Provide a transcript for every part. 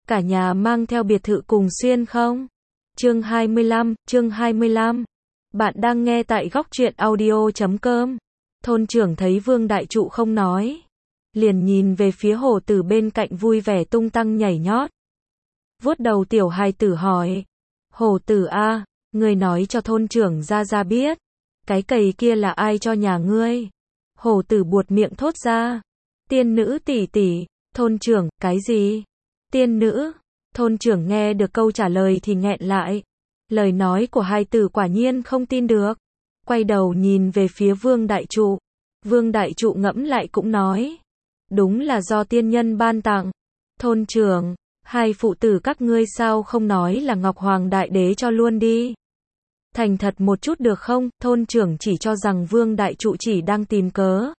cả nhà mang theo biệt thự cùng xuyên không? Chương 25. Bạn đang nghe tại góc truyện audio.com. Thôn trưởng thấy Vương Đại Trụ không nói, liền nhìn về phía Hổ Tử bên cạnh vui vẻ tung tăng nhảy nhót. Vuốt đầu tiểu hài tử hỏi, Hổ Tử a, ngươi nói cho thôn trưởng ra biết, cái cầy kia là ai cho nhà ngươi? Hổ Tử buột miệng thốt ra, tiên nữ tỷ tỷ. Thôn trưởng, cái gì? Tiên nữ? Thôn trưởng nghe được câu trả lời thì nghẹn lại. Lời nói của hai tử quả nhiên không tin được. Quay đầu nhìn về phía Vương Đại Trụ. Vương Đại Trụ ngẫm lại cũng nói, đúng là do tiên nhân ban tặng. Thôn trưởng, hai phụ tử các ngươi sao không nói là Ngọc Hoàng Đại Đế cho luôn đi? Thành thật một chút được không? Thôn trưởng chỉ cho rằng Vương Đại Trụ chỉ đang tìm cớ.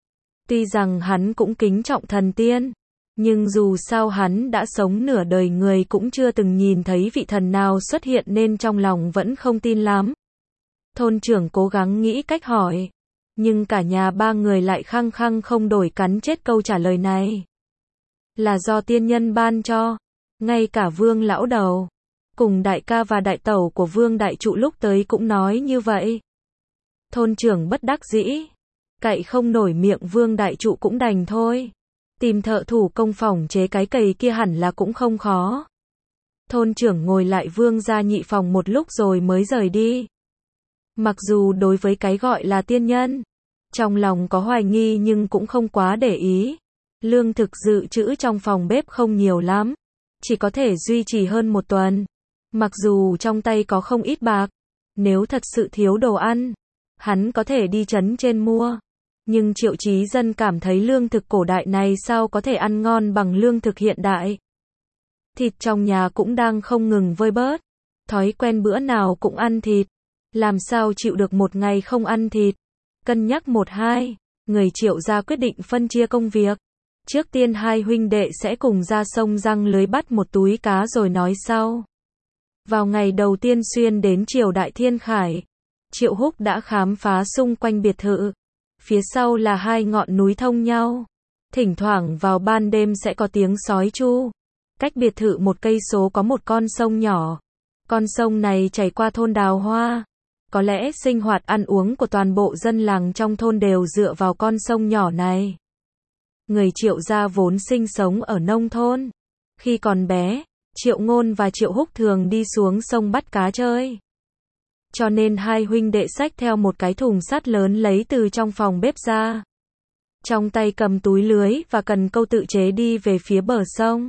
Tuy rằng hắn cũng kính trọng thần tiên, nhưng dù sao hắn đã sống nửa đời người cũng chưa từng nhìn thấy vị thần nào xuất hiện nên trong lòng vẫn không tin lắm. Thôn trưởng cố gắng nghĩ cách hỏi, nhưng cả nhà ba người lại khăng khăng không đổi, cắn chết câu trả lời này. Là do tiên nhân ban cho. Ngay cả Vương lão đầu, cùng đại ca và đại tẩu của Vương Đại Trụ lúc tới cũng nói như vậy. Thôn trưởng bất đắc dĩ, cậy không nổi miệng Vương Đại Trụ cũng đành thôi. Tìm thợ thủ công phòng chế cái cầy kia hẳn là cũng không khó. Thôn trưởng ngồi lại Vương gia nhị phòng một lúc rồi mới rời đi. Mặc dù đối với cái gọi là tiên nhân, trong lòng có hoài nghi nhưng cũng không quá để ý. Lương thực dự trữ trong phòng bếp không nhiều lắm, chỉ có thể duy trì hơn một tuần. Mặc dù trong tay có không ít bạc, nếu thật sự thiếu đồ ăn, hắn có thể đi trấn trên mua. Nhưng Triệu Chí Dân cảm thấy lương thực cổ đại này sao có thể ăn ngon bằng lương thực hiện đại. Thịt trong nhà cũng đang không ngừng vơi bớt. Thói quen bữa nào cũng ăn thịt, làm sao chịu được một ngày không ăn thịt. Cân nhắc một hai, người Triệu gia quyết định phân chia công việc. Trước tiên hai huynh đệ sẽ cùng ra sông giăng lưới bắt một túi cá rồi nói sau. Vào ngày đầu tiên xuyên đến Triều Đại Thiên Khải, Triệu Húc đã khám phá xung quanh biệt thự. Phía sau là hai ngọn núi thông nhau. Thỉnh thoảng vào ban đêm sẽ có tiếng sói tru. Cách biệt thự 1 cây số có một con sông nhỏ. Con sông này chảy qua thôn Đào Hoa. Có lẽ sinh hoạt ăn uống của toàn bộ dân làng trong thôn đều dựa vào con sông nhỏ này. Người Triệu gia vốn sinh sống ở nông thôn. Khi còn bé, Triệu Ngôn và Triệu Húc thường đi xuống sông bắt cá chơi. Cho nên hai huynh đệ xách theo một cái thùng sắt lớn lấy từ trong phòng bếp ra. Trong tay cầm túi lưới và cần câu tự chế đi về phía bờ sông.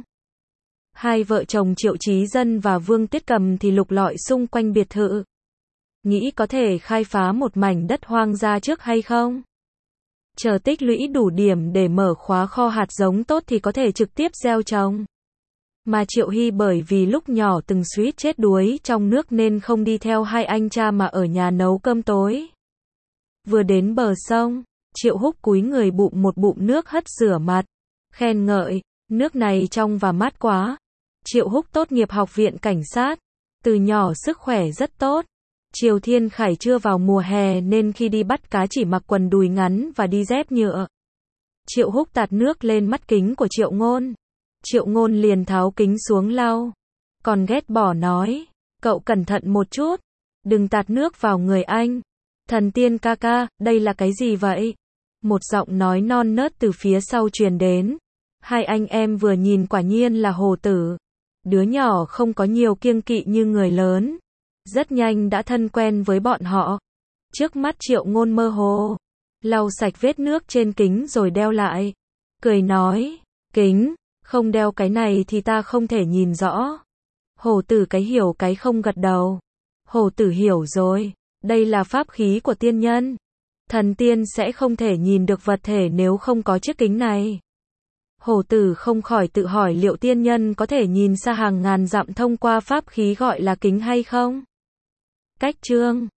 Hai vợ chồng Triệu Chí Dân và Vương Tiết Cầm thì lục lọi xung quanh biệt thự. Nghĩ có thể khai phá một mảnh đất hoang ra trước hay không? Chờ tích lũy đủ điểm để mở khóa kho hạt giống tốt thì có thể trực tiếp gieo trồng. Mà Triệu Hy bởi vì lúc nhỏ từng suýt chết đuối trong nước nên không đi theo hai anh cha mà ở nhà nấu cơm tối. Vừa đến bờ sông, Triệu Húc cúi người bụm một bụm nước hất rửa mặt, khen ngợi, nước này trong và mát quá. Triệu Húc tốt nghiệp học viện cảnh sát, từ nhỏ sức khỏe rất tốt. Triều Thiên Khải chưa vào mùa hè nên khi đi bắt cá chỉ mặc quần đùi ngắn và đi dép nhựa. Triệu Húc tạt nước lên mắt kính của Triệu Ngôn. Triệu Ngôn liền tháo kính xuống lau. Còn ghét bỏ nói, cậu cẩn thận một chút, đừng tạt nước vào người anh. Thần tiên ca ca, đây là cái gì vậy? Một giọng nói non nớt từ phía sau truyền đến. Hai anh em vừa nhìn quả nhiên là Hồ Tử. Đứa nhỏ không có nhiều kiêng kỵ như người lớn. Rất nhanh đã thân quen với bọn họ. Trước mắt Triệu Ngôn mơ hồ, lau sạch vết nước trên kính rồi đeo lại. Cười nói, kính, không đeo cái này thì ta không thể nhìn rõ. Hổ Tử cái hiểu cái không gật đầu. Hổ Tử hiểu rồi, đây là pháp khí của tiên nhân. Thần tiên sẽ không thể nhìn được vật thể nếu không có chiếc kính này. Hổ Tử không khỏi tự hỏi liệu tiên nhân có thể nhìn xa hàng ngàn dặm thông qua pháp khí gọi là kính hay không? Cách chương